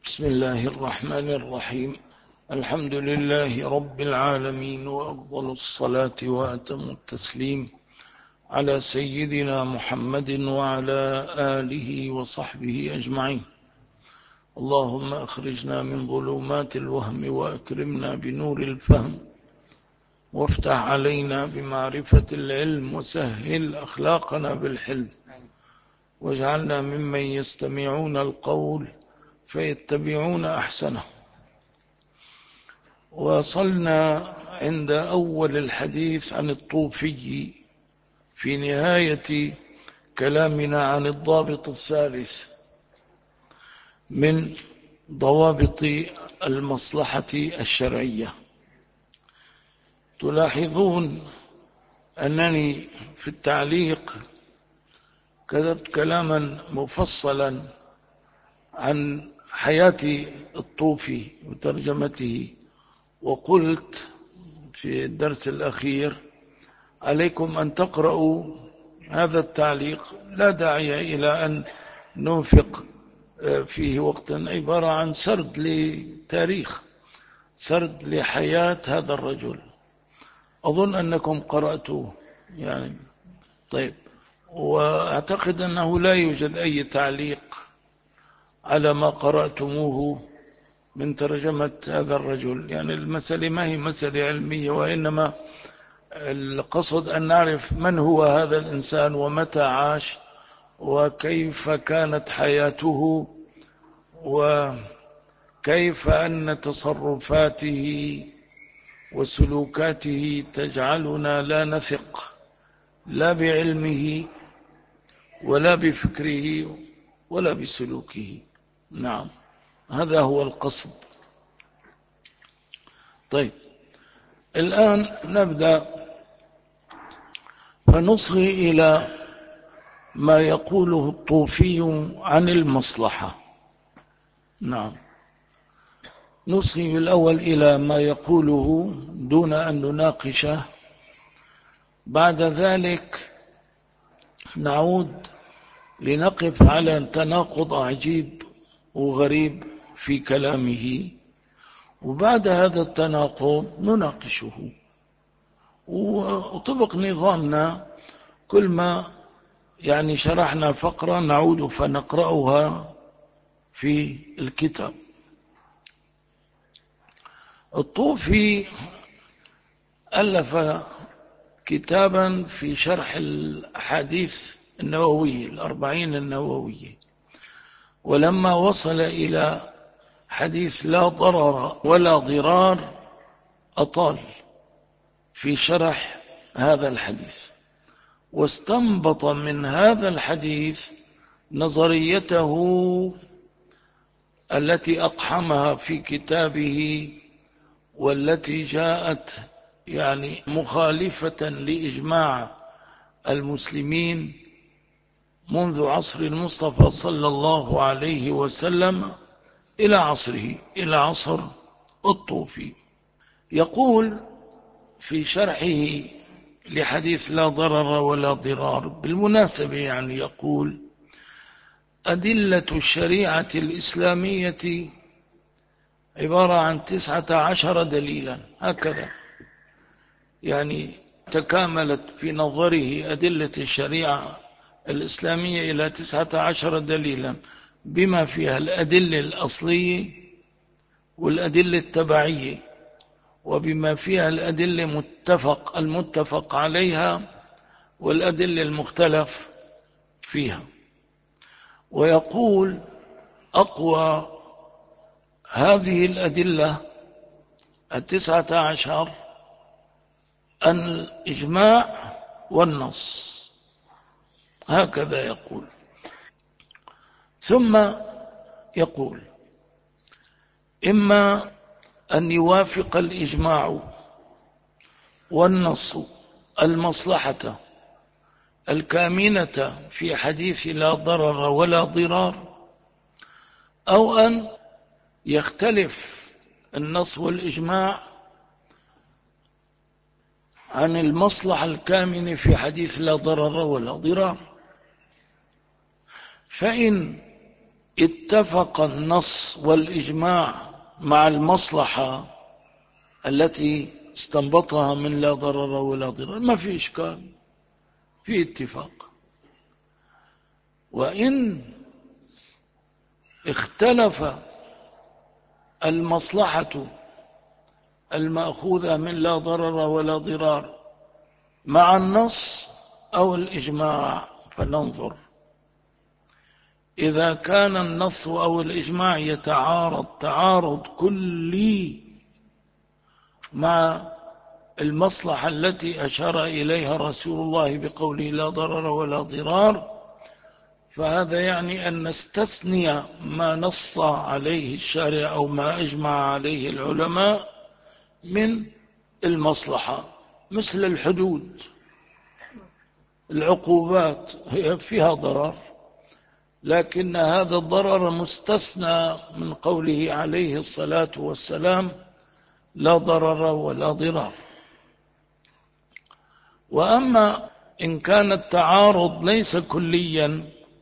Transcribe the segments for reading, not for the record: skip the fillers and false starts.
بسم الله الرحمن الرحيم. الحمد لله رب العالمين، وأفضل الصلاة وأتم التسليم على سيدنا محمد وعلى آله وصحبه أجمعين. اللهم أخرجنا من ظلمات الوهم وأكرمنا بنور الفهم، وافتح علينا بمعرفة العلم، وسهل أخلاقنا بالحلم، واجعلنا ممن يستمعون القول فيتبعون أحسنه. وصلنا عند أول الحديث عن الطوفي في نهاية كلامنا عن الضابط الثالث من ضوابط المصلحة الشرعية. تلاحظون أنني في التعليق كتبت كلاما مفصلا عن حياة الطوفي وترجمته، وقلت في الدرس الأخير عليكم أن تقرأوا هذا التعليق، لا داعي إلى أن ننفق فيه وقتا، عبارة عن سرد لتاريخ، سرد لحياة هذا الرجل. أظن أنكم قرأتوه يعني. طيب، وأعتقد أنه لا يوجد أي تعليق على ما قرأتموه من ترجمة هذا الرجل. يعني المسألة ما هي مسألة علمية، وإنما القصد أن نعرف من هو هذا الإنسان ومتى عاش وكيف كانت حياته، وكيف أن تصرفاته وسلوكاته تجعلنا لا نثق لا بعلمه ولا بفكره ولا بسلوكه. نعم، هذا هو القصد. طيب، الآن نبدأ فنصغي إلى ما يقوله الطوفي عن المصلحة. نعم، نصغي الأول إلى ما يقوله دون أن نناقشه، بعد ذلك نعود لنقف على تناقض عجيب وغريب في كلامه، وبعد هذا التناقض نناقشه. وطبق نظامنا كل ما يعني شرحنا فقرة نعود فنقرأها في الكتاب. الطوفي ألف كتابا في شرح الأحاديث النووية، الأربعين النووية، ولما وصل إلى حديث لا ضرر ولا ضرار أطال في شرح هذا الحديث، واستنبط من هذا الحديث نظريته التي أقحمها في كتابه، والتي جاءت يعني مخالفة لإجماع المسلمين منذ عصر المصطفى صلى الله عليه وسلم إلى عصره، إلى عصر الطوفي. يقول في شرحه لحديث لا ضرر ولا ضرار، بالمناسبة يعني يقول: أدلة الشريعة الإسلامية عبارة عن 19 دليلا، هكذا يعني تكاملت في نظره أدلة الشريعة الإسلامية إلى 19 دليلا، بما فيها الأدلة الأصلية والأدلة التبعية، وبما فيها الأدلة المتفق عليها والأدلة المختلف فيها. ويقول: أقوى هذه الأدلة 19 الإجماع والنص، هكذا يقول. ثم يقول: إما أن يوافق الإجماع والنص المصلحة الكامنة في حديث لا ضرر ولا ضرار، أو أن يختلف النص والإجماع عن المصلحة الكامنة في حديث لا ضرر ولا ضرار. فإن اتفق النص والإجماع مع المصلحة التي استنبطها من لا ضرر ولا ضرر ما في إشكال، في اتفاق. وإن اختلف المصلحة المأخوذة من لا ضرر ولا ضرار مع النص أو الإجماع، فننظر إذا كان النص أو الإجماع يتعارض تعارض كلي مع المصلحة التي أشار إليها رسول الله بقوله لا ضرر ولا ضرار، فهذا يعني أن نستثني ما نص عليه الشارع أو ما أجمع عليه العلماء من المصلحة، مثل الحدود، العقوبات هي فيها ضرر، لكن هذا الضرر مستثنى من قوله عليه الصلاة والسلام لا ضرر ولا ضرار. وأما إن كان التعارض ليس كليا،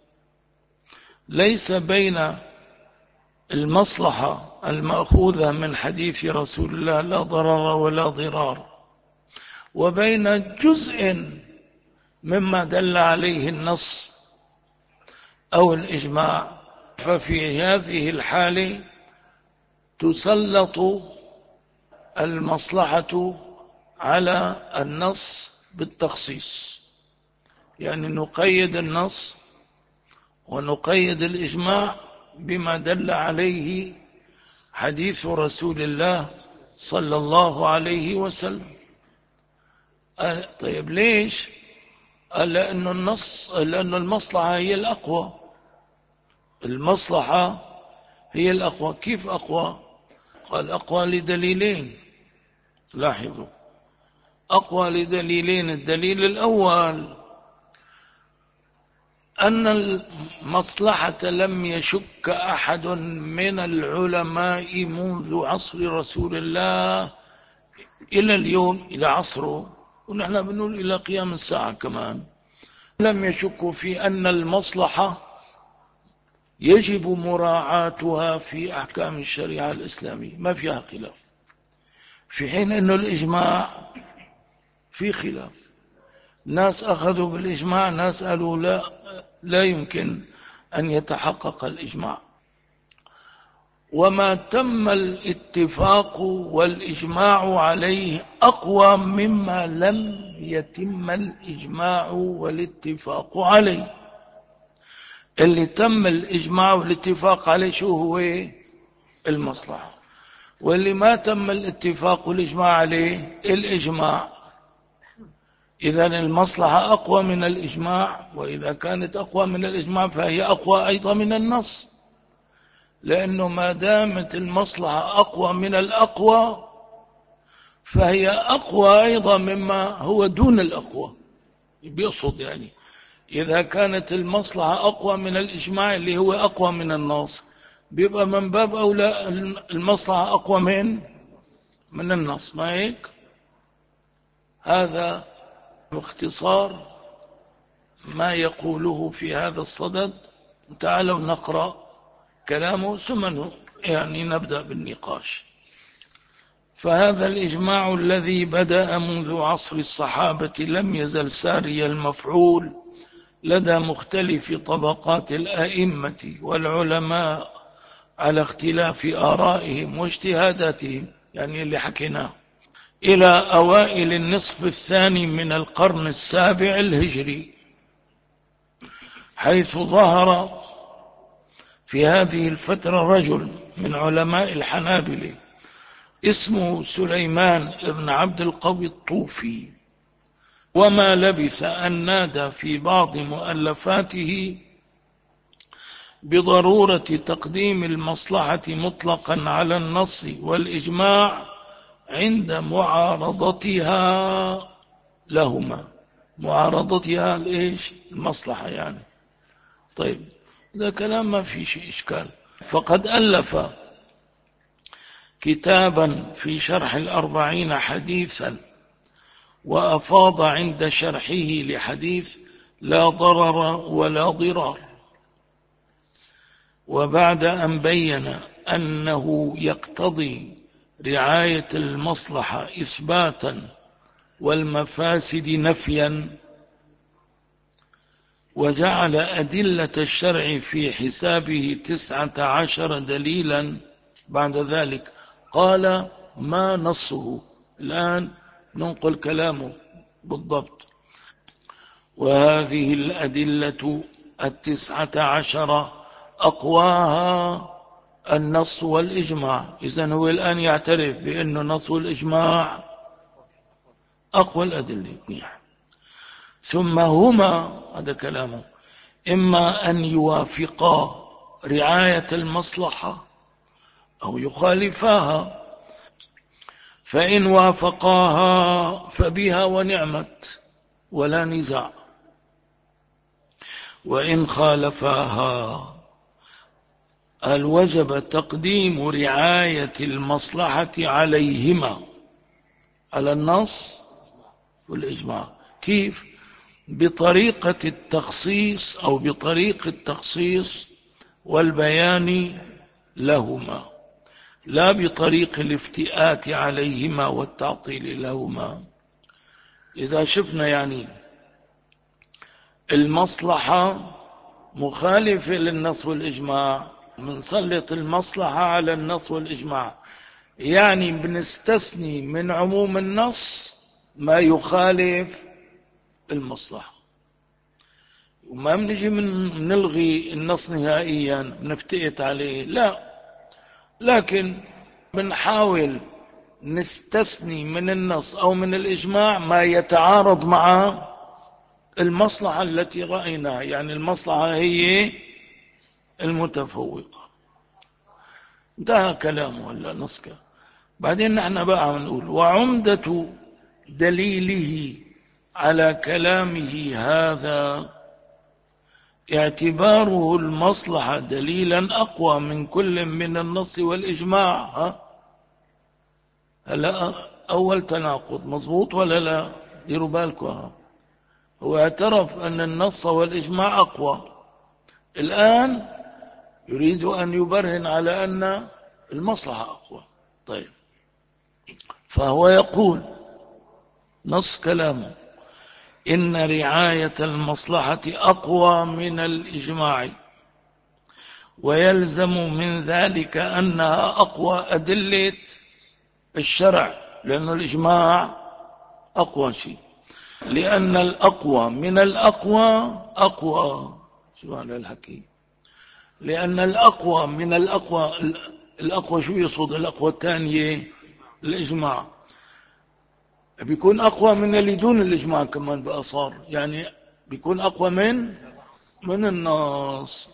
ليس بين المصلحة المأخوذة من حديث رسول الله لا ضرر ولا ضرار وبين جزء مما دل عليه النص أو الإجماع، ففي هذه الحالة تسلط المصلحة على النص بالتخصيص، يعني نقيد النص ونقيد الإجماع بما دل عليه حديث رسول الله صلى الله عليه وسلم. طيب ليش؟ لأن المصلحة هي الأقوى. المصلحة هي الأقوى. كيف أقوى؟ قال أقوى لدليلين. لاحظوا، أقوى لدليلين. الدليل الأول أن المصلحة لم يشك أحد من العلماء منذ عصر رسول الله إلى اليوم، إلى عصره، ونحن بنقول إلى قيام الساعة كمان، لم يشكوا في أن المصلحة يجب مراعاتها في أحكام الشريعة الإسلامية، ما فيها خلاف، في حين أن الإجماع في خلاف. ناس أخذوا بالإجماع، ناس قالوا لا يمكن أن يتحقق الإجماع. وما تم الاتفاق والإجماع عليه أقوى مما لم يتم الإجماع والاتفاق عليه. اللي تم الإجماع والاتفاق عليه شو هو؟ المصلحة. واللي ما تم الاتفاق والإجماع عليه الإجماع. إذن المصلحة أقوى من الإجماع، وإذا كانت أقوى من الإجماع فهي أقوى أيضا من النص، لأنه ما دامت المصلحة أقوى من الأقوى فهي أقوى أيضا مما هو دون الأقوى. بيقصد يعني إذا كانت المصلحة أقوى من الإجماع اللي هو أقوى من النص، بيبقى من باب أولى المصلحة أقوى من النص، ما هيك؟ هذا باختصار ما يقوله في هذا الصدد. تعالوا نقرأ كلامه ثم يعني نبدأ بالنقاش. فهذا الإجماع الذي بدأ منذ عصر الصحابة لم يزل ساري المفعول لدى مختلف طبقات الآئمة والعلماء على اختلاف آرائهم واجتهاداتهم، يعني اللي حكيناه، إلى أوائل النصف الثاني من القرن السابع الهجري، حيث ظهر في هذه الفترة رجل من علماء الحنابلة اسمه سليمان بن عبد القوي الطوفي، وما لبث أن نادى في بعض مؤلفاته بضرورة تقديم المصلحة مطلقا على النص والإجماع عند معارضتها لهما. معارضتها لإيش؟ المصلحة يعني. طيب، ده كلام ما في شيء إشكال. فقد ألف كتابا في شرح الأربعين حديثا، وأفاض عند شرحه لحديث لا ضرر ولا ضرار، وبعد أن بين أنه يقتضي رعاية المصلحة إثباتا والمفاسد نفيا، وجعل أدلة الشرع في حسابه 19 دليلا، بعد ذلك قال ما نصه. الآن ننقل كلامه بالضبط. وهذه الأدلة 19 أقواها النص والإجماع. إذن هو الآن يعترف بأن النص والإجماع أقوى الأدلة. ثم هما، هذا كلامه، إما أن يوافقا رعاية المصلحة أو يخالفاها، فإن وافقاها فبها ونعمت ولا نزاع، وإن خالفاها قال وجب تقديم رعاية المصلحة عليهما، على النص والإجماع. كيف؟ بطريقة التخصيص أو بطريق التخصيص والبيان لهما، لا بطريق الافتئات عليهما والتعطيل لهما. إذا شفنا يعني المصلحة مخالفة للنص والإجماع، بنسلط المصلحة على النص والإجماع، يعني بنستثني من عموم النص ما يخالف المصلحة، وما بنجي نلغي النص نهائيا بنفتئت عليه، لا، لكن بنحاول نستثني من النص أو من الإجماع ما يتعارض مع المصلحة التي رأيناها، يعني المصلحة هي المتفوقة. انتهى كلامه ولا نسكه. بعدين نحن بقى نقول وعمدة دليله على كلامه هذا اعتباره المصلحة دليلا أقوى من كل من النص والإجماع. هلا أول تناقض مظبوط ولا لا؟ ديروا بالكم، هو اعترف أن النص والإجماع أقوى، الآن يريد أن يبرهن على أن المصلحة أقوى. طيب، فهو يقول نص كلامه إن رعاية المصلحة أقوى من الإجماع، ويلزم من ذلك أنها أقوى أدلة الشرع، لأن الإجماع أقوى شيء، لأن الأقوى من الأقوى أقوى. شو معنى الحكي؟ لأن الأقوى من الأقوى، الأقوى شو يصد؟ الأقوى الثانية الإجماع، بيكون أقوى من اللي دون الإجماع كمان بقى صار، يعني بيكون أقوى من النص.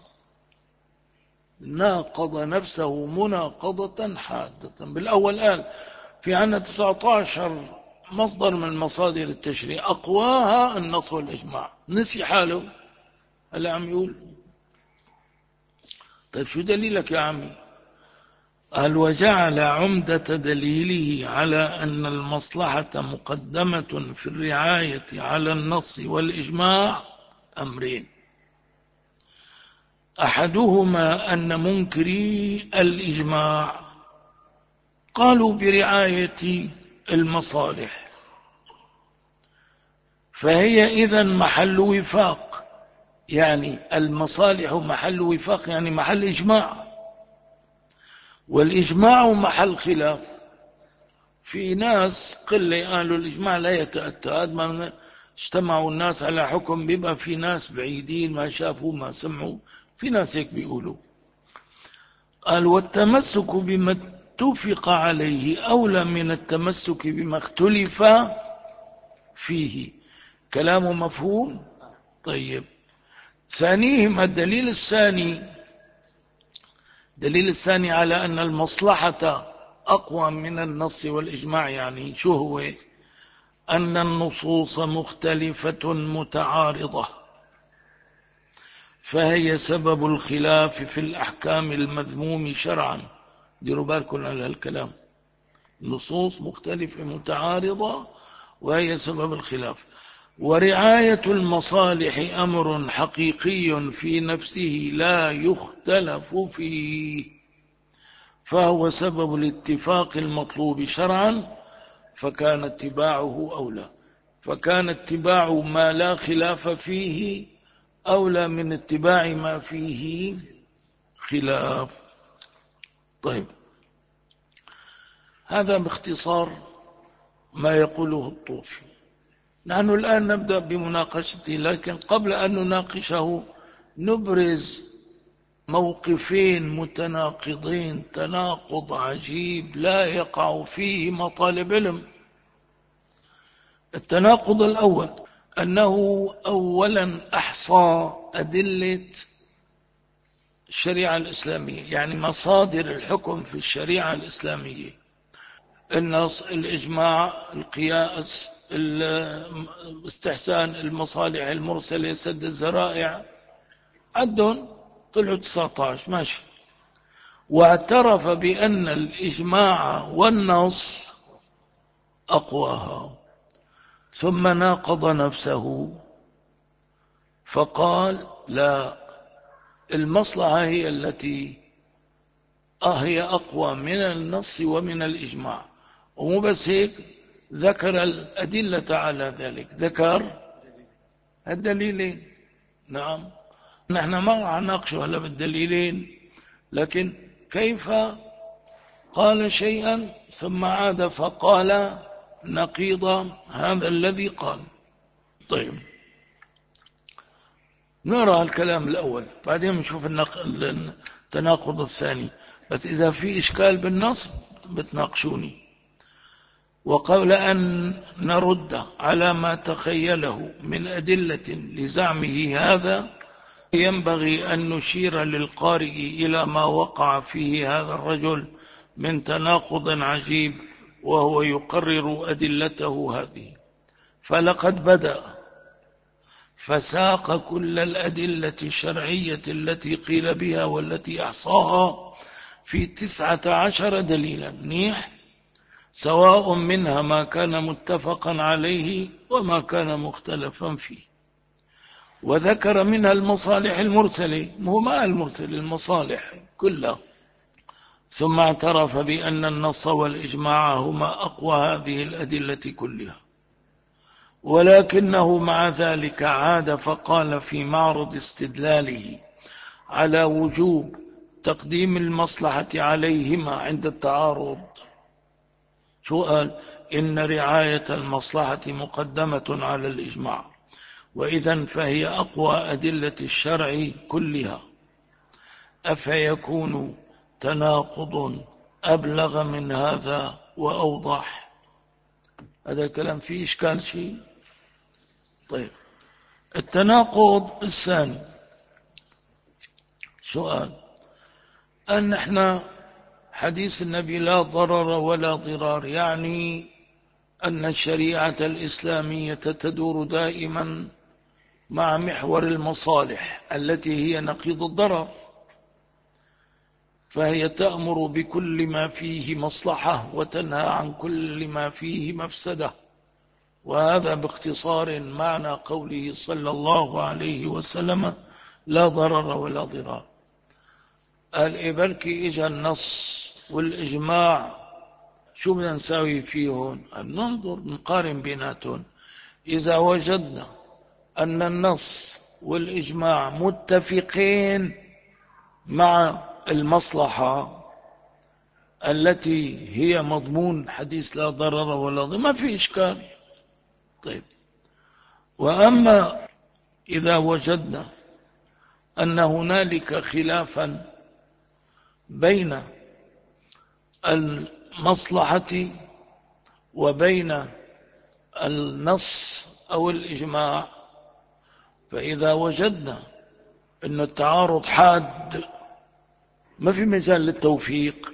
ناقض نفسه مناقضة حادة. بالأول قال في عنا 19 مصدر من مصادر التشريع أقواها النص والإجماع، نسي حاله، هلا عم يقول طيب شو دليلك يا عمي؟ قال وجعل عمدة دليله على أن المصلحة مقدمة في الرعاية على النص والإجماع أمرين: أحدهما أن منكري الإجماع قالوا برعاية المصالح، فهي إذن محل وفاق، يعني المصالح محل وفاق يعني محل إجماع، والإجماع محل خلاف. في ناس قلة قالوا الإجماع لا يتأتى، ما اجتمعوا الناس على حكم بيبقى في ناس بعيدين ما شافوا ما سمعوا، في ناس هيك بيقولوا. قال والتمسك بما اتفق عليه أولى من التمسك بما اختلف فيه. كلامه مفهوم؟ طيب، ثانيهما الدليل الثاني، دليل الثاني على أن المصلحة أقوى من النص والإجماع، يعني شو هو؟ أن النصوص مختلفة متعارضة، فهي سبب الخلاف في الأحكام المذموم شرعا. ديروا بالكم على الكلام، نصوص مختلفة متعارضة وهي سبب الخلاف. ورعاية المصالح أمر حقيقي في نفسه لا يختلف فيه، فهو سبب الاتفاق المطلوب شرعا، فكان اتباعه أولى. فكان اتباع ما لا خلاف فيه أولى من اتباع ما فيه خلاف. طيب، هذا باختصار ما يقوله الطوفي. نحن الآن نبدأ بمناقشته، لكن قبل أن نناقشه نبرز موقفين متناقضين تناقض عجيب لا يقع فيه مطالب علم. التناقض الأول أنه أولا أحصى أدلة الشريعة الإسلامية، يعني مصادر الحكم في الشريعة الإسلامية: النص، الإجماع، القياس، استحسان المصالح المرسلة، سد الذرائع، عدهم طلعوا 19 ماشي. واعترف بأن الإجماع والنص أقواها، ثم ناقض نفسه فقال لا، المصلحة هي التي هي أقوى من النص ومن الإجماع. ومو بس هيك، ذكر الأدلة على ذلك، ذكر الدليلين. نعم، نحن ما راح نناقشه هلا بالدليلين، لكن كيف قال شيئا ثم عاد فقال نقيض هذا الذي قال. طيب، نرى الكلام الأول بعدين نشوف التناقض الثاني، بس إذا في إشكال بالنص بتناقشوني. وقبل أن نرد على ما تخيله من أدلة لزعمه هذا، ينبغي أن نشير للقارئ إلى ما وقع فيه هذا الرجل من تناقض عجيب، وهو يقرر أدلته هذه. فلقد بدأ فساق كل الأدلة الشرعية التي قيل بها والتي أحصاها في 19 دليلا، منيح، سواء منها ما كان متفقا عليه وما كان مختلفا فيه. وذكر منها المصالح المرسلة، مو ما المرسل، المصالح كلها. ثم اعترف بأن النص والإجماع هما أقوى هذه الأدلة كلها، ولكنه مع ذلك عاد فقال في معرض استدلاله على وجوب تقديم المصلحة عليهما عند التعارض، شو قال؟ إن رعاية المصلحة مقدمة على الإجماع، وإذن فهي أقوى أدلة الشرع كلها. أفيكون تناقض أبلغ من هذا وأوضح؟ هذا الكلام فيه إشكال شيء؟ طيب، التناقض الثاني، سؤال: أن احنا حديث النبي لا ضرر ولا ضرار، يعني أن الشريعة الإسلامية تدور دائما مع محور المصالح التي هي نقيض الضرر، فهي تأمر بكل ما فيه مصلحة وتنهى عن كل ما فيه مفسدة. وهذا باختصار معنى قوله صلى الله عليه وسلم لا ضرر ولا ضرار. قال إيه بركي إجا النص والإجماع، شو بدنا نساوي فيهم؟ ننظر نقارن بيناتهم. إذا وجدنا أن النص والإجماع متفقين مع المصلحة التي هي مضمون حديث لا ضرر ولا ضرر، ما في إشكال. طيب، وأما إذا وجدنا أن هنالك خلافا بين المصلحة وبين النص أو الإجماع، فإذا وجدنا أن التعارض حاد، ما في مجال للتوفيق،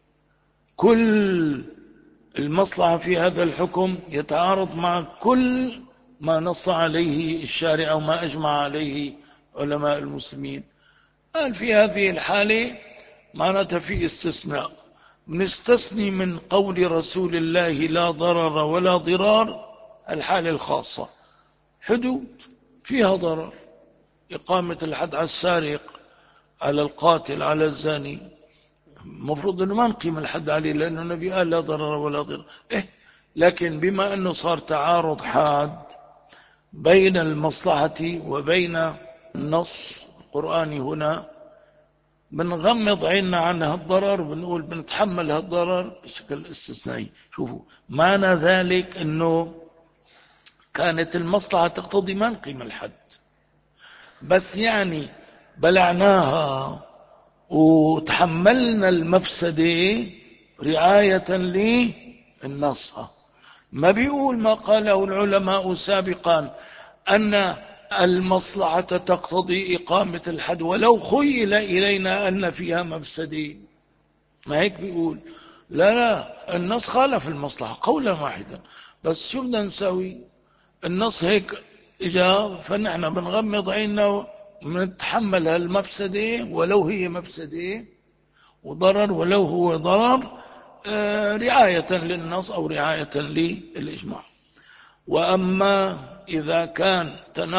كل المصلحة في هذا الحكم يتعارض مع كل ما نص عليه الشارع أو ما أجمع عليه علماء المسلمين، قال في هذه الحالة معناتها في استثناء، نستثني من قول رسول الله لا ضرر ولا ضرار الحالة الخاصة، حدود فيها ضرر، إقامة الحد على السارق، على القاتل، على الزاني، المفروض أنه ما نقيم الحد عليه لأنه النبي قال لا ضرر ولا ضرر. لكن بما أنه صار تعارض حاد بين المصلحة وبين النص القرآني هنا، بنغمض عيننا عن هالضرر، بنقول بنتحمل هالضرر بشكل استثنائي. شوفوا معنى ذلك أنه كانت المصلحة تقتضي ما نقيم الحد، بس يعني بلعناها وتحملنا المفسدة رعاية للنص. ما بيقول ما قاله العلماء سابقا أن المصلحة تقتضي إقامة الحد ولو خيل إلينا أن فيها مفسدة، ما هيك بيقول؟ لا لا، النص خالف المصلحة قولا واحدا، بس شو بدنا نسوي؟ النص هيك إجا، فنحن بنغمض عيننا ونتحمل هالمفسدة ولو هي مفسدة، وضرر ولو هو ضرر، رعاية للنص أو رعاية للإجماع. وأما إذا كان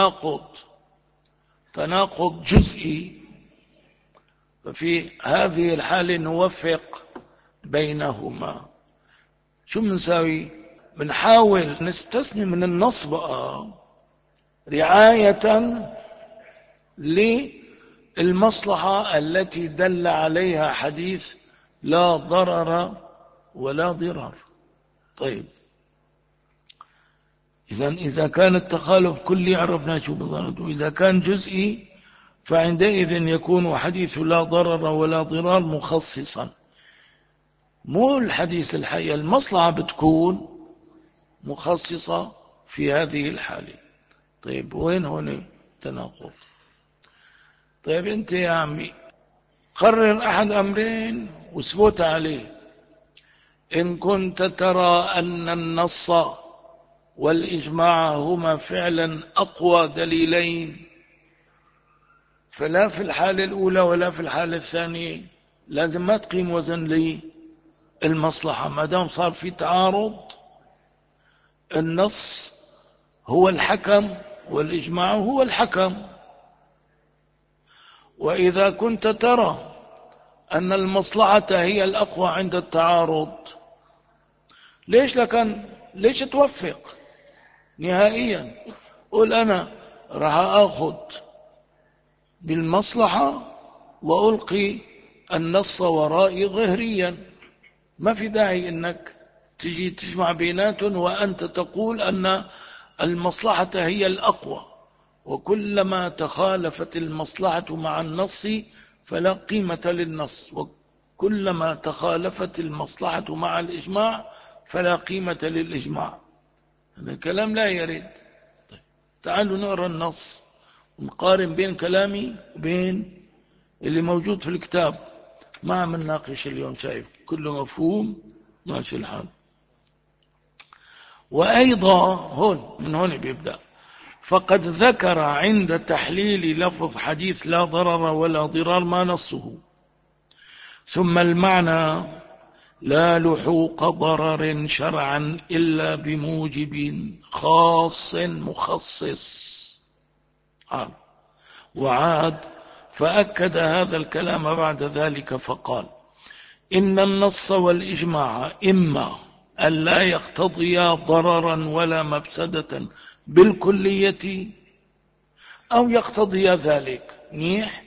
تناقض جزئي، ففي هذه الحالة نوفق بينهما. شو بنساوي؟ بنحاول نستثني من النص بقى رعاية للمصلحة التي دل عليها حديث لا ضرر ولا ضرار. طيب إذا كان التخالف كلي عرفنا شو بضرر، وإذا كان جزئي فعندئذ يكون حديث لا ضرر ولا ضرار مخصصا، مو الحديث الحقيقي، المصلحة بتكون مخصصة في هذه الحالة. طيب وين هون تناقض؟ طيب انت يا عمي قرر أحد أمرين وثبت عليه. إن كنت ترى أن النص والإجماع هما فعلا أقوى دليلين، فلا في الحالة الأولى ولا في الحالة الثانية لازم ما تقيم وزن للمصلحة، ما دام صار في تعارض. النص هو الحكم والإجماع هو الحكم. وإذا كنت ترى أن المصلحة هي الأقوى عند التعارض، ليش توفق نهائيا؟ قل أنا راح أخذ بالمصلحة وألقي النص ورائي ظهريا، ما في داعي أنك تجي تجمع بيناتهم وأنت تقول أن المصلحة هي الأقوى، وكلما تخالفت المصلحة مع النص فلا قيمة للنص، وكلما تخالفت المصلحة مع الإجماع فلا قيمة للإجماع. هذا الكلام لا يرد. طيب تعالوا نقرأ النص ونقارن بين كلامي وبين اللي موجود في الكتاب. ما عم نناقش اليوم، شايف كله مفهوم، ماشي الحال. وأيضا من هون بيبدأ: فقد ذكر عند تحليل لفظ حديث لا ضرر ولا ضرار ما نصه، ثم المعنى لا لحوق ضرر شرعا إلا بموجب خاص مخصص. وعاد فأكد هذا الكلام بعد ذلك فقال: إن النص والإجماع إما أن لا يقتضيا ضررا ولا مفسدة بالكلية، أو يقتضيا ذلك منيح.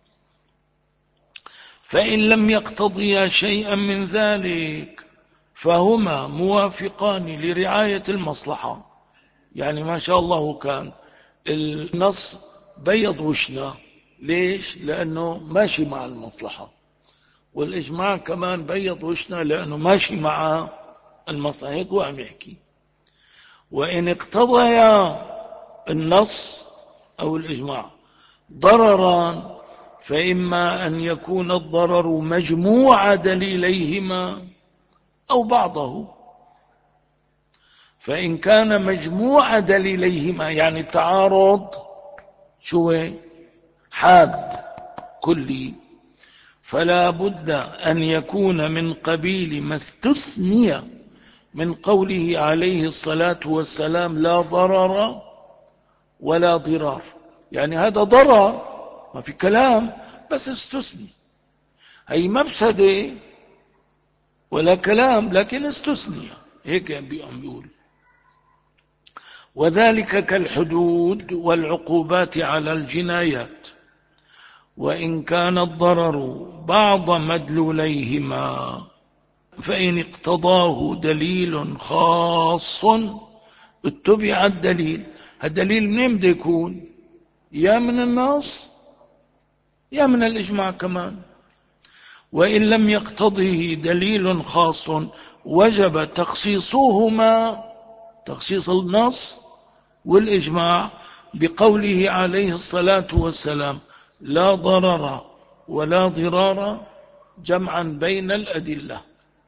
فإن لم يقتضيا شيئا من ذلك فهما موافقان لرعاية المصلحة. يعني ما شاء الله كان النص بيض وشنا، ليش؟ لأنه ماشي مع المصلحة، والإجماع كمان بيض وشنا لأنه ماشي مع المصلحة. هيك هو عم يحكي. وإن اقتضيا النص أو الإجماع ضررا فإما أن يكون الضرر مجموع دليليهما أو بعضه. فإن كان مجموع دليليهما يعني التعارض شو حاد كلي، فلا بد أن يكون من قبيل ما استثني من قوله عليه الصلاة والسلام لا ضرر ولا ضرار، يعني هذا ضرر ما في كلام بس استثني، هي مفسدة ولا كلام لكن استثني، هيك بيقول. وذلك كالحدود والعقوبات على الجنايات، وإن كان الضرر بعض مدلوليهما، فإن اقتضاه دليل خاص اتبع الدليل. الدليل منين بده يكون؟ يا من النص يا من الإجماع كمان. وإن لم يقتضه دليل خاص وجب تخصيصهما، تخصيص النص والإجماع، بقوله عليه الصلاة والسلام: لا ضرر ولا ضرار، جمعا بين الأدلة.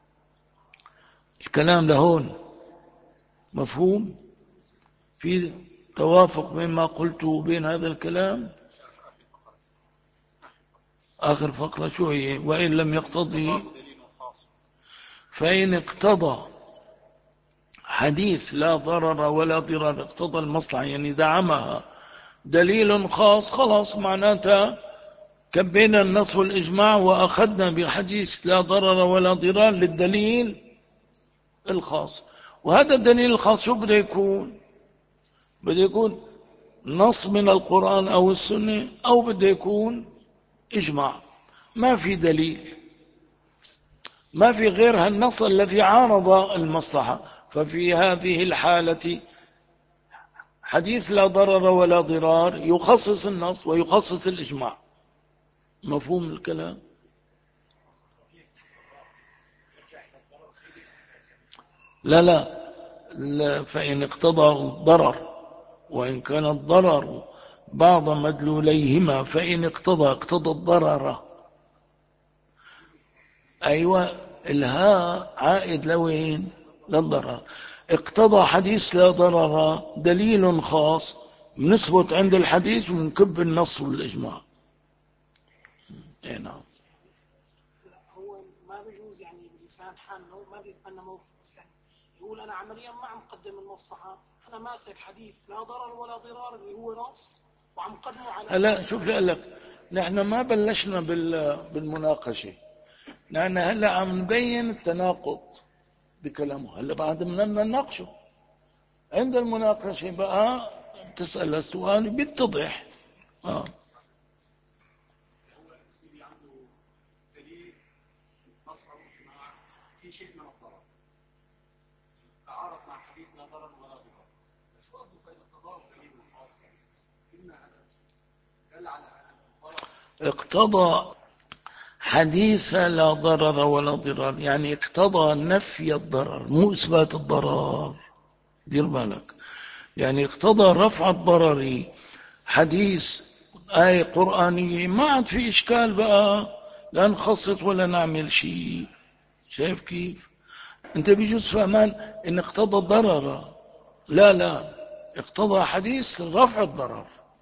الكلام لهون مفهوم؟ في توافق بين ما قلته وبين هذا الكلام؟ آخر فقرة شو هي؟ وإن لم يقتضي، فإن اقتضى حديث لا ضرر ولا ضرار، اقتضى المصلحة يعني دعمها دليل خاص، خلاص معناتها كبينا النص والإجماع وأخذنا بحديث لا ضرر ولا ضرار للدليل الخاص. وهذا الدليل الخاص شو بده يكون؟ بده يكون نص من القرآن أو السنة، أو بده يكون إجماع. ما في دليل، ما في غير النص الذي عارض المصلحة، ففي هذه الحالة حديث لا ضرر ولا ضرار يخصص النص ويخصص الإجماع. مفهوم الكلام؟ لا لا, لا، فإن اقتضى الضرر، وإن كان الضرر بعض مدلوليهما، فإن اقتضى الضرر. أيوة، الهاء عائد لوين؟ للضرر. اقتضى حديث لا ضرر دليل خاص، بنثبت عند الحديث ونكب النص والإجماع. اي نعم. هو ما بيجوز يعني بلسان حاله ما بيتبنى موقف، بس يعني يقول انا عمليا ما عم قدم المصلحه، انا ماسك حديث لا ضرر ولا ضرار اللي هو نص وعم قدمه على هلا شوف لك، نحن ما بلشنا بالمناقشه، نحن هلا عم نبين التناقض بكلامه، هلا بعد بدنا نناقشه. عند المناقشه بقى تسال السؤال بيتضح. هو سيدي عنده دليل نص او اجماع في شيء من الضرر تعارض مع حديث لا ضرر ولا ضرار، شو قصده فإن اقتضاه دليل خاص؟ يعني قلنا هذا دل على الضرر. اقتضى حديث لا ضرر ولا ضرار، يعني اقتضى نفي الضرر مو إثبات الضرر، دير بالك. يعني اقتضى رفع الضرر. حديث آية قرآنية ما عاد في إشكال بقى، لا نخصص ولا نعمل شيء. شايف كيف؟ انت بيجوز فهمان ان اقتضى الضرر، لا لا، اقتضى حديث رفع الضرر.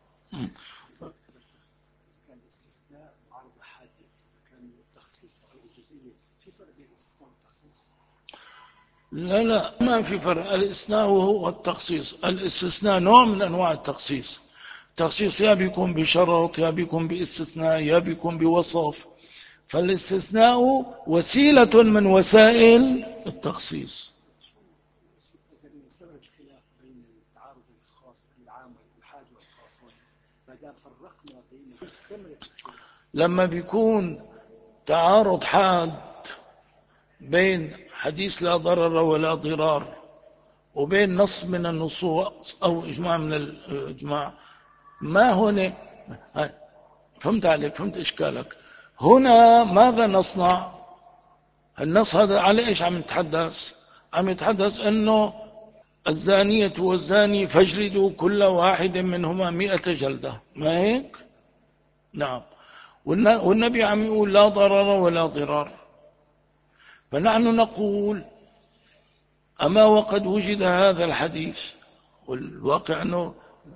كان الاستثناء معارض حادث، اذا كان التخصيص او الجزئيه، في فرق بين الاستثناء والتخصيص؟ لا لا، ما في فرق. الاستثناء هو التخصيص. الاستثناء نوع من انواع التخصيص. التخصيص يا بيكون بشرط، يا بيكون باستثناء، يا بيكون بوصف. فالاستثناء وسيلة من وسائل التخصيص. سبب الخلاف بين التعارض الخاص العام والحاد والخاص، ما دام فرقنا بين ثمرة الخلاف لما بيكون تعارض حاد بين حديث لا ضرر ولا ضرار وبين نص من النصوص أو إجماع من الإجماع، ما هنا فهمت عليك، فهمت إشكالك. هنا ماذا نصنع؟ النص هذا على إيش عم يتحدث؟ عم يتحدث أنه الزانية والزاني فاجلدوا كل واحد منهما 100 جلدة، ما هيك؟ نعم. والنبي عم يقول لا ضرر ولا ضرار. فنحن نقول أما وقد وجد هذا الحديث، والواقع أنه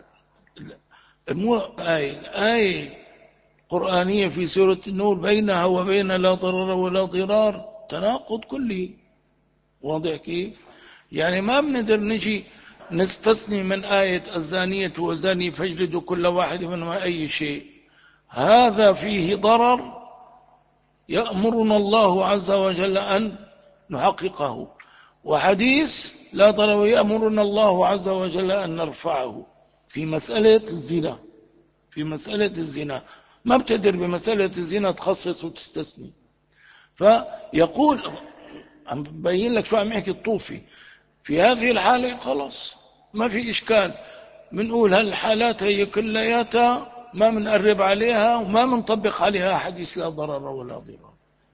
مو آية قرآنية في سورة النور بينها وبين لا ضرر ولا ضرار تناقض كلي. واضح كيف؟ يعني ما بنقدر نجي نستثني من آية الزانية والزاني فاجلدوا كل واحد منهما أي شيء، هذا فيه ضرر يأمرنا الله عز وجل أن نحققه، وحديث لا ضرر يأمرنا الله عز وجل أن نرفعه في مسألة الزنا. في مسألة الزنا ما بتقدر بمسألة الزنا تخصص وتستثني. فيقول عم ببين لك شو عم يحكي الطوفي في هذه الحالة، خلاص ما في إشكال، بنقول هالحالات هي كلياتها ما بنقرب عليها وما بنطبق عليها حديث لا ضرر ولا ضرار.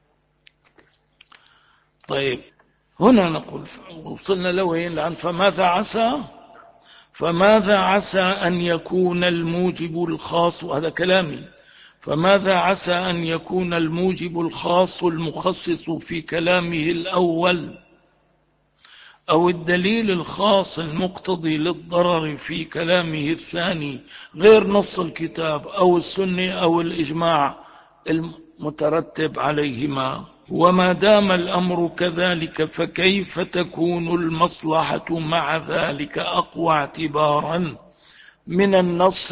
طيب هنا نقول وصلنا لوين الآن؟ فماذا عسى أن يكون الموجب الخاص، وهذا كلامي، فماذا عسى أن يكون الموجب الخاص المخصص في كلامه الأول أو الدليل الخاص المقتضي للضرر في كلامه الثاني غير نص الكتاب أو السنة أو الإجماع المترتب عليهما. وما دام الأمر كذلك فكيف تكون المصلحة مع ذلك أقوى اعتبارا من النص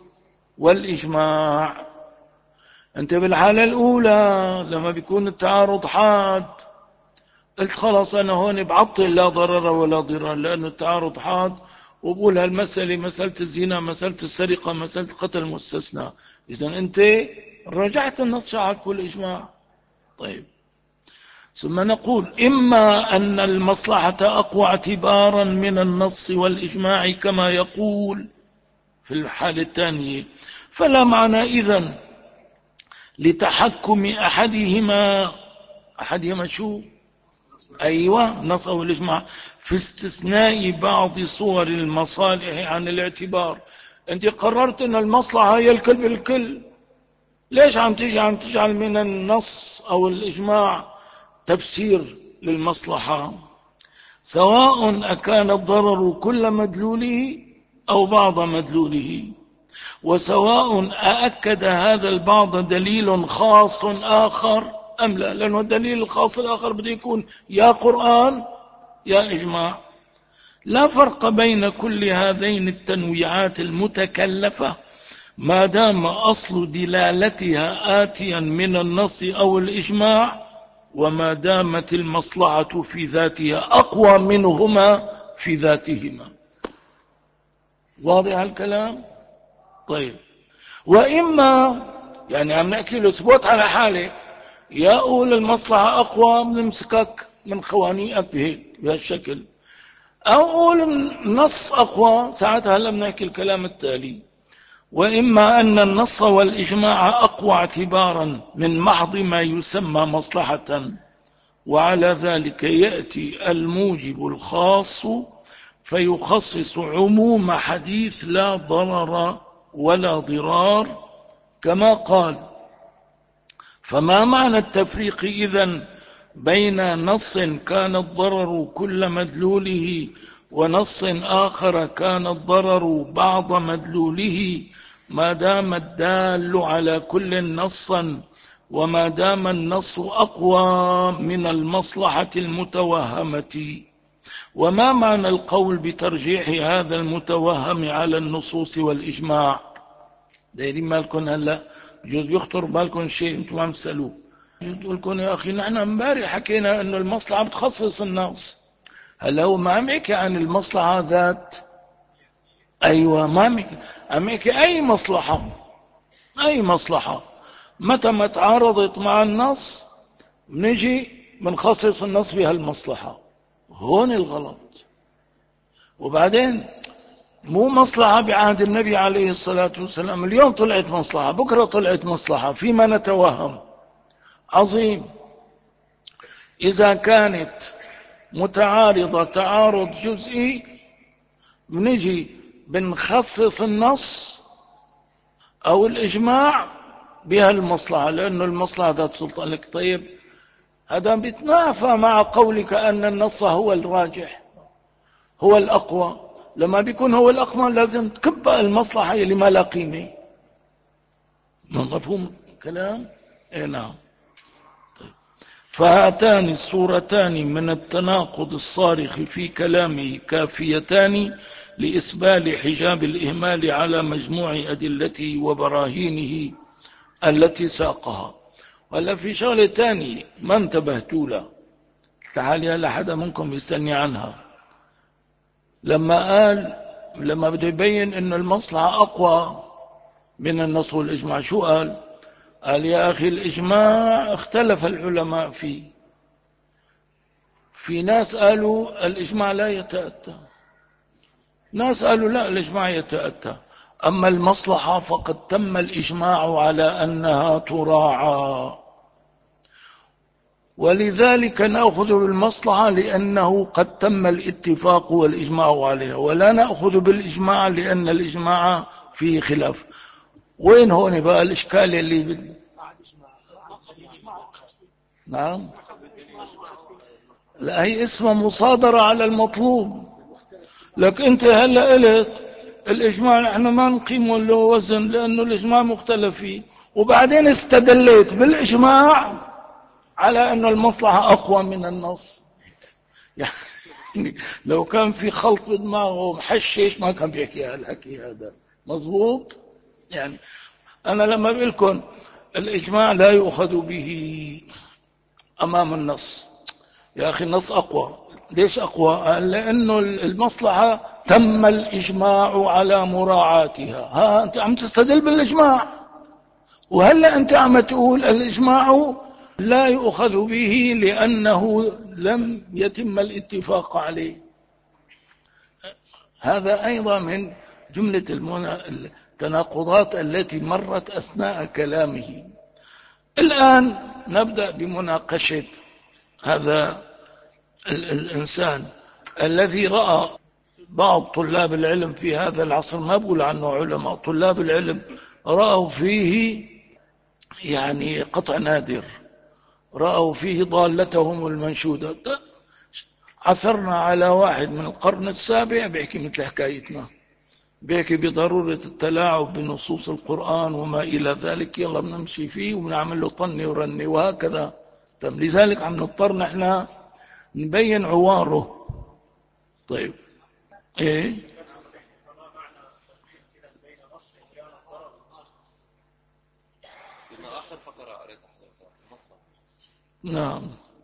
والإجماع؟ أنت بالحالة الأولى لما بيكون التعارض حاد قلت خلاص أنا هون بعطل لا ضرر ولا ضرار، لأنه التعارض حاد، وبقول هالمسألة مسألة الزنا مسألة السرقة مسألة قتل مستثنى. إذن أنت رجعت النص شعك والإجماع. طيب ثم نقول إما أن المصلحة أقوى اعتبارا من النص والإجماع كما يقول في الحالة الثانية، فلا معنى إذن لتحكم أحدهما شو؟ أيوة نص أو الإجماع في استثناء بعض صور المصالح عن الاعتبار. أنت قررت أن المصلحة هي الكل بالكل، ليش عم تجعل من النص أو الإجماع تفسير للمصلحة، سواء أكان الضرر كل مدلوله أو بعض مدلوله، وسواء أأكد هذا البعض دليل خاص آخر أم لا، لأنه الدليل الخاص الآخر بده يكون يا قرآن يا إجماع. لا فرق بين كل هذين التنويعات المتكلفة ما دام أصل دلالتها آتيا من النص أو الإجماع، وما دامت المصلحة في ذاتها أقوى منهما في ذاتهما. واضح الكلام؟ طيب وإما يعني عم نحكي له اثبت على حالة، يا أقول المصلحة أقوى بنمسكك من خوانيئك بهالشكل، أو أقول النص أقوى، ساعتها لم نحكي الكلام التالي: وإما أن النص والإجماع أقوى اعتبارا من محض ما يسمى مصلحة، وعلى ذلك يأتي الموجب الخاص فيخصص عموم حديث لا ضرر ولا ضرار كما قال. فما معنى التفريق إذن بين نص كان الضرر كل مدلوله ونص آخر كان الضرر بعض مدلوله، ما دام الدال على كل نصا، وما دام النص أقوى من المصلحة المتوهمة؟ وما معنى القول بترجيح هذا المتوهم على النصوص والإجماع؟ دايرين مالكم هلا بجوز بيخطر بالكم شيء انتم عم تسألوه، تقول لكم يا أخي نحن امبارح حكينا أنه المصلحة بتخصص النص، هلا هو ما عم يحكي عن المصلحة ذات، أيوة ما عم يحكي أي مصلحة متى ما تعارضت مع النص بنجي بنخصص النص بهالمصلحة. هون الغلط. وبعدين مو مصلحة بعهد النبي عليه الصلاة والسلام، اليوم طلعت مصلحة بكرة طلعت مصلحة فيما نتوهم. عظيم. إذا كانت متعارضة تعارض جزئي بنجي بنخصص النص أو الإجماع بها المصلحة، لأنه المصلحة ذات سلطان. لك طيب هذا بيتنافى مع قولك أن النص هو الراجح هو الأقوى. لما بيكون هو الأقوى لازم تكب المصلحة اللي ما لا قيمة. مفهوم كلام؟ اي نعم. طيب. فهاتان الصورتان من التناقض الصارخ في كلامه كافيتان لإسبال حجاب الإهمال على مجموع أدلته وبراهينه التي ساقها. ولا في شغلة تاني ما انتبهتوا له، تعالي هلا حدا منكم يستني عنها. لما بده يبين انه المصلحة اقوى من النص والاجماع، شو قال يا اخي الاجماع اختلف العلماء فيه، في ناس قالوا الاجماع لا يتأتى، ناس قالوا لا الاجماع يتأتى، اما المصلحة فقد تم الاجماع على انها تراعى، ولذلك نأخذ بالمصلحة لأنه قد تم الاتفاق والإجماع عليها، ولا نأخذ بالإجماع لأن الإجماع فيه خلاف. وين هون بقى الإشكال اللي نعم، لا هي اسمها مصادرة على المطلوب. لك أنت هلأ قلت الإجماع نحن ما نقيم له وزن لأنه الإجماع مختلف فيه، وبعدين استدليت بالإجماع على أن المصلحة أقوى من النص. يعني لو كان في خلط بدماغه محشش ما كان بيحكي هالحكي هذا مظبوط. يعني أنا لما بقول لكم الإجماع لا يؤخذ به أمام النص، يا أخي النص أقوى. ليش أقوى؟ لأنه المصلحة تم الإجماع على مراعاتها. ها أنت عم تستدل بالإجماع، وهلأ أنت عم تقول الإجماع لا يؤخذ به لأنه لم يتم الاتفاق عليه. هذا أيضا من جملة التناقضات التي مرت أثناء كلامه. الآن نبدأ بمناقشة هذا الإنسان الذي رأى بعض طلاب العلم في هذا العصر، ما بقول عنه علماء، طلاب العلم رأوا فيه يعني قطع نادر، رأوا فيه ضالتهم المنشودة. عثرنا على واحد من القرن السابع بيحكي مثل حكايتنا، بيحكي بضرورة التلاعب بنصوص القرآن وما إلى ذلك، يلا بنمشي فيه وبنعمل له طني ورني وهكذا. طيب لذلك عم نضطر نحن نبين عواره. طيب ايه آخر فقرة قريتها حضرتك النص. نعم.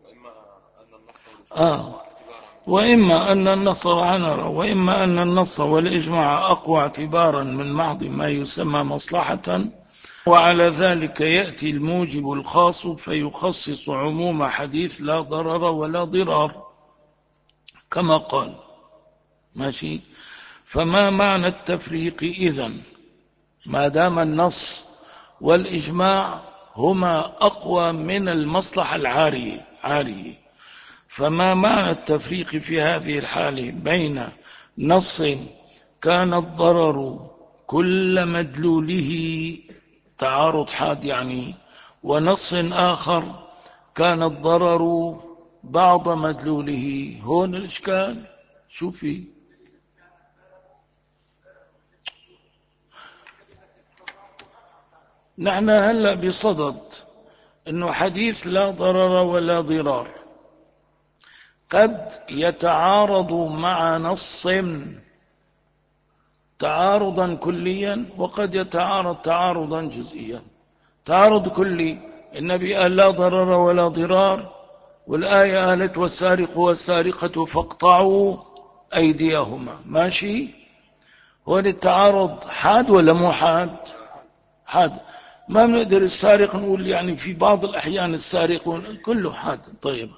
وإما أن النص وإما أن النص والإجماع أقوى اعتبارا من محض ما يسمى مصلحة، وعلى ذلك يأتي الموجب الخاص فيخصص عموم حديث لا ضرر ولا ضرار كما قال. ماشي. فما معنى التفريق إذن ما دام النص والإجماع هما أقوى من المصلحة العارية؟ فما معنى التفريق في هذه الحالة بين نص كان الضرر كل مدلوله تعارض حاد يعني، ونص آخر كان الضرر بعض مدلوله؟ هون الإشكال. شو في؟ نحن هلأ بصدد انه حديث لا ضرر ولا ضرار قد يتعارض مع نص تعارضا كليا، وقد يتعارض تعارضا جزئيا. تعارض كلي، النبي قال لا ضرر ولا ضرار، والآية قالت والسارق والسارقة فاقطعوا أيديهما. ماشي. هون التعارض حاد ولا مو حاد؟ حاد. ما بنقدر السارق نقول يعني في بعض الأحيان السارق كله حاد. طيب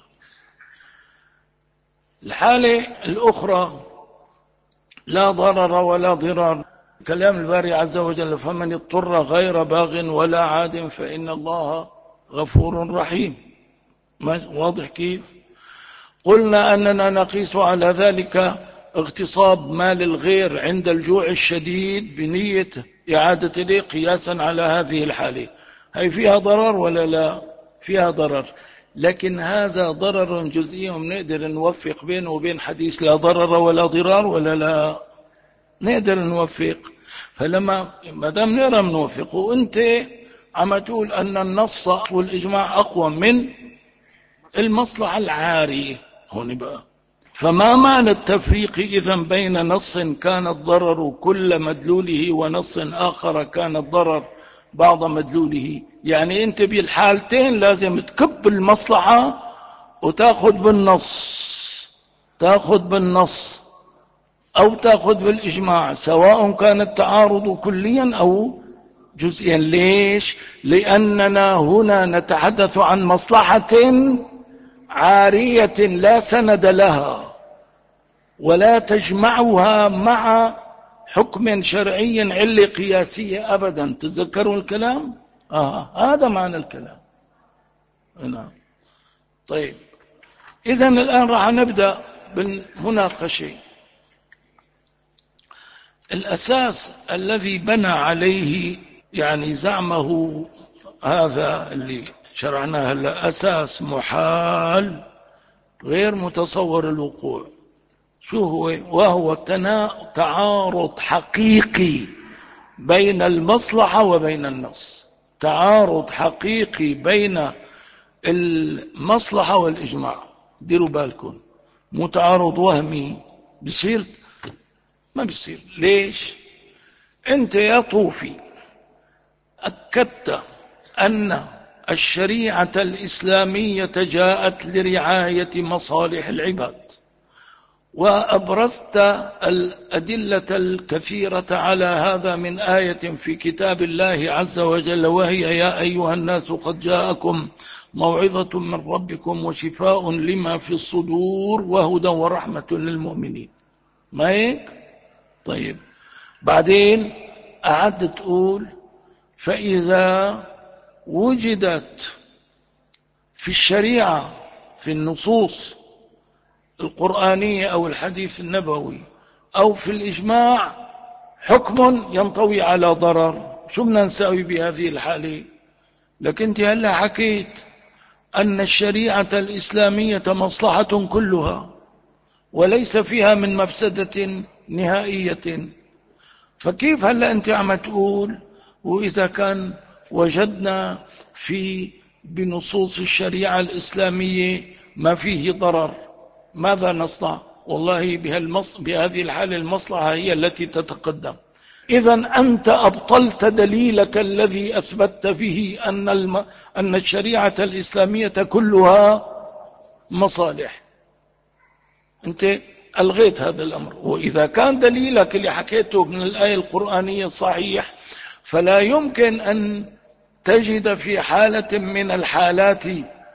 الحالة الأخرى لا ضرر ولا ضرار، كلام الباري عز وجل فمن اضطر غير باغ ولا عاد فإن الله غفور رحيم. واضح كيف؟ قلنا أننا نقيس على ذلك اغتصاب مال الغير عند الجوع الشديد بنية إعادة إليه قياسا على هذه الحالة. هي فيها ضرر ولا لا؟ فيها ضرر، لكن هذا ضرر جزئي ونقدر نوفق بينه وبين حديث لا ضرر ولا ضرار ولا لا؟ نقدر نوفق. فلما ما دام نقدر نوفق، وانت عم تقول أن النص والإجماع أقوى من المصلحة العارية هون بقى. فما معنى التفريق إذن بين نص كان الضرر كل مدلوله ونص آخر كان الضرر بعض مدلوله؟ يعني أنت بالحالتين لازم تكب المصلحة وتأخذ بالنص أو تأخذ بالإجماع، سواء كان التعارض كليا أو جزئيا. ليش؟ لأننا هنا نتحدث عن مصلحة عارية لا سند لها، ولا تجمعها مع حكم شرعي علة قياسية أبدا. تذكروا الكلام؟ هذا معنى الكلام. نعم. طيب، إذن الآن راح نبدأ بالمناقشة. الأساس الذي بنى عليه يعني زعمه هذا اللي شرعناه هلا أساس محال غير متصور الوقوع. شو هو؟ وهو تعارض حقيقي بين المصلحة وبين النص. تعارض حقيقي بين المصلحة والإجماع. ديروا بالكم، مو تعارض وهمي بصير، ما بصير. ليش؟ انت يا طوفي أكدت أن الشريعة الإسلامية جاءت لرعاية مصالح العباد، وأبرزت الأدلة الكثيرة على هذا من آية في كتاب الله عز وجل، وهي يا أيها الناس قد جاءكم موعظة من ربكم وشفاء لما في الصدور وهدى ورحمة للمؤمنين. ما هيك؟ طيب، بعدين أعد تقول فإذا وجدت في الشريعة في النصوص القرآنية أو الحديث النبوي أو في الإجماع حكم ينطوي على ضرر، شو بدنا نساوي بهذه الحالة؟ لكن انت هلا حكيت أن الشريعة الإسلامية مصلحة كلها وليس فيها من مفسدة نهائية، فكيف هلا انت عم تقول وإذا كان وجدنا بنصوص الشريعة الإسلامية ما فيه ضرر ماذا نصنع؟ والله بهذه الحالة المصلحة هي التي تتقدم. إذن أنت أبطلت دليلك الذي أثبتت به أن الشريعة الإسلامية كلها مصالح. أنت ألغيت هذا الأمر. وإذا كان دليلك اللي حكيته من الآية القرآنية صحيح، فلا يمكن أن تجد في حالة من الحالات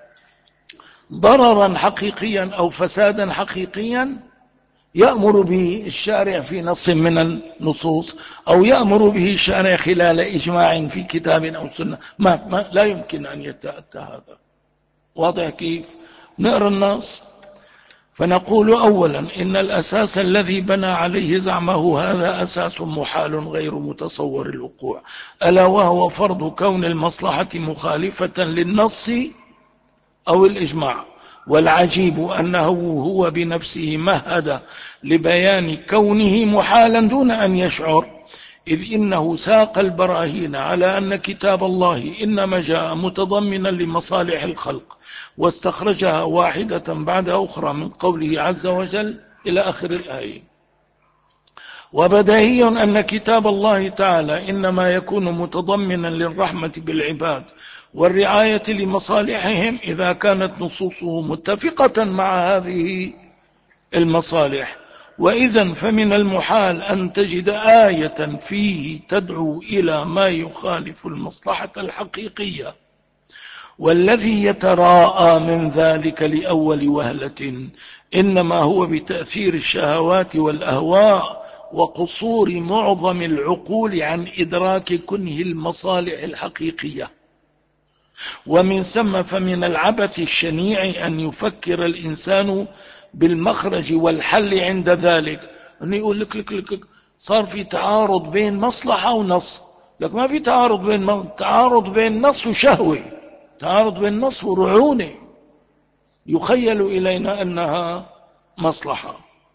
ضررا حقيقيا أو فسادا حقيقيا يأمر به الشارع في نص من النصوص، أو يأمر به الشارع خلال إجماع في كتاب أو سنة. لا يمكن أن يتأتى هذا. واضح كيف؟ نقرأ النص. فنقول أولا إن الأساس الذي بنى عليه زعمه هذا أساس محال غير متصور الوقوع، ألا وهو فرض كون المصلحة مخالفة للنص أو الإجماع. والعجيب أنه هو بنفسه مهد لبيان كونه محالا دون أن يشعر، إذ إنه ساق البراهين على أن كتاب الله إنما جاء متضمنا لمصالح الخلق، واستخرجها واحدة بعد أخرى من قوله عز وجل إلى آخر الآية. وبديهي أن كتاب الله تعالى إنما يكون متضمنا للرحمة بالعباد والرعاية لمصالحهم إذا كانت نصوصه متفقة مع هذه المصالح. وإذن فمن المحال أن تجد آية فيه تدعو إلى ما يخالف المصلحة الحقيقية، والذي يتراءى من ذلك لأول وهلة إنما هو بتأثير الشهوات والأهواء وقصور معظم العقول عن إدراك كنه المصالح الحقيقية. ومن ثم فمن العبث الشنيع أن يفكر الإنسان بالمخرج والحل عند ذلك. أن يقول لك صار في تعارض بين مصلحة ونص. لك ما في تعارض بين نص وشهوة، تعارض بين نص ورعونة يخيل إلينا أنها مصلحة.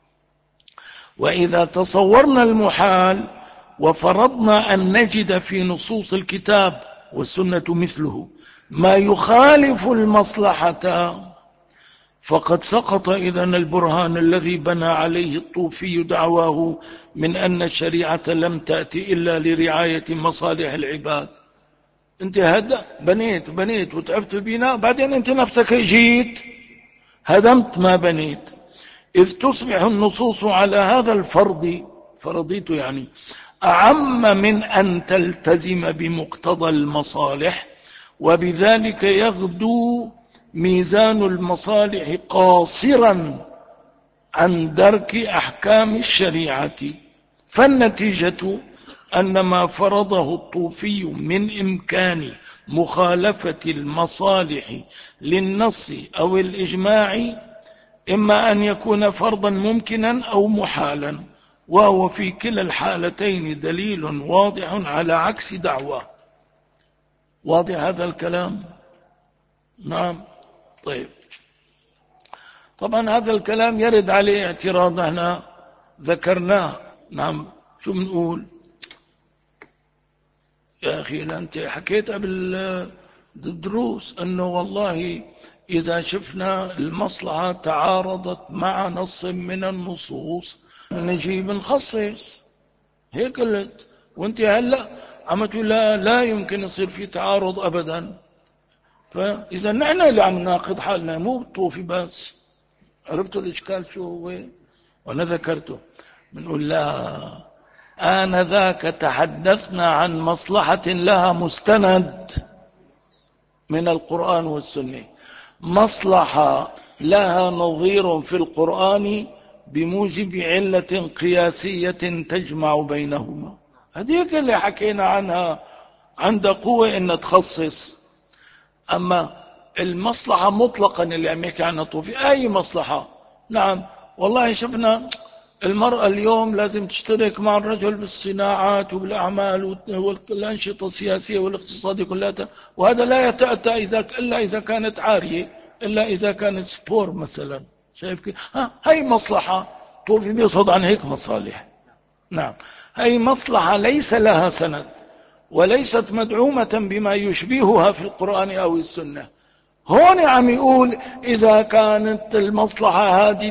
وإذا تصورنا المحال وفرضنا أن نجد في نصوص الكتاب والسنة مثله ما يخالف المصلحة فقد سقط إذن البرهان الذي بنى عليه الطوفي دعواه من أن الشريعة لم تأتي إلا لرعاية مصالح العباد. أنت هذا بنيت وتعبت في البناء، بعدين أنت نفسك جيت هدمت ما بنيت. إذ تصبح النصوص على هذا الفرض، فرضيته يعني، أعم من أن تلتزم بمقتضى المصالح، وبذلك يغدو ميزان المصالح قاصرا عن درك أحكام الشريعة. فالنتيجة أن ما فرضه الطوفي من إمكان مخالفة المصالح للنص أو الإجماع إما أن يكون فرضا ممكنا أو محالا، وهو في كلا الحالتين دليل واضح على عكس دعواه. واضح هذا الكلام؟ نعم. طيب، طبعا هذا الكلام يرد عليه اعتراض احنا ذكرناه. نعم، شو بنقول يا أخي؟ أنت حكيت قبل الدروس أنه والله إذا شفنا المصلحة تعارضت مع نص من النصوص نجيب نخصص. هيك قلت، وانت هلأ عم تقول لا يمكن يصير في تعارض أبدا. فإذا نحن اللي عم ناخذ حالنا، مو الطوفي بس. عرفتوا الإشكال شو هو؟ وأنا ذكرته. بنقول لا، آنذاك تحدثنا عن مصلحة لها مستند من القرآن والسنة، مصلحة لها نظير في القرآن بموجب علة قياسية تجمع بينهما. هذيك اللي حكينا عنها، عند قوة إن تخصص. أما المصلحة مطلقا اللي عم يحكي عنها طوفي، أي مصلحة. نعم والله شفنا المرأة اليوم لازم تشترك مع الرجل بالصناعات وبالأعمال والأنشطة السياسية والاقتصادية كلها، وهذا لا يتأتى إلا إذا كانت عارية، إلا إذا كانت سبور مثلا. شايف كيف؟ هاي مصلحة. طوفي بيصد عن هيك مصالح. نعم، هاي مصلحة ليس لها سند وليست مدعومة بما يشبهها في القرآن أو السنة. هون عم يقول إذا كانت المصلحة هذه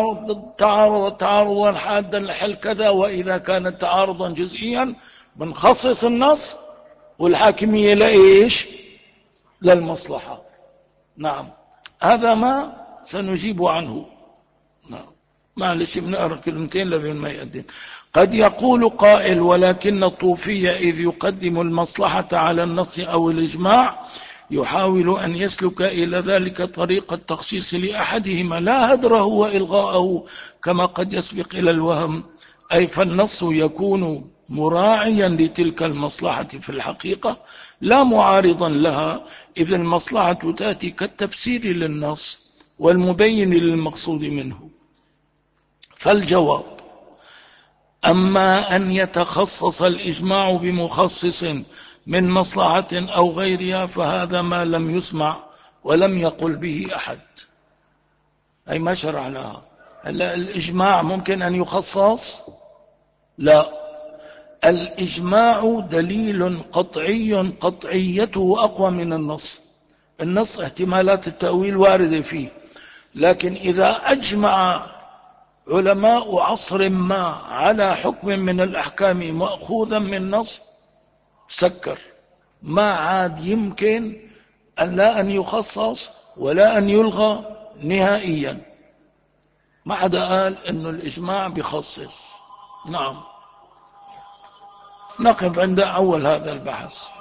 تعارضا حادا لحل كذا، وإذا كانت تعارضا جزئيا بنخصص النص، والحاكمية لإيش؟ للمصلحة. نعم، هذا ما سنجيب عنه. نعم، معلش بنقرأ كلمتين لبين ما يقدم. قد يقول قائل ولكن الطوفي إذ يقدم المصلحة على النص أو الإجماع يحاول أن يسلك إلى ذلك طريق التخصيص لأحدهما لا هدره وإلغاءه، كما قد يسبق إلى الوهم. أي فالنص يكون مراعيا لتلك المصلحة في الحقيقة لا معارضا لها، إذ المصلحة تأتي كالتفسير للنص والمبين للمقصود منه. فالجواب: أما أن يتخصص الإجماع بمخصص من مصلحة أو غيرها فهذا ما لم يسمع ولم يقل به أحد. أي ما شرعناها. هلا الإجماع ممكن أن يخصص؟ لا، الإجماع دليل قطعي قطعيته أقوى من النص. النص احتمالات التأويل واردة فيه، لكن إذا أجمع علماء عصر ما على حكم من الأحكام مأخوذا من نص سكر، ما عاد يمكن أن لا أن يخصص ولا أن يلغى نهائيا. ما حدا قال أنه الإجماع بخصص. نعم، نقف عند أول هذا البحث.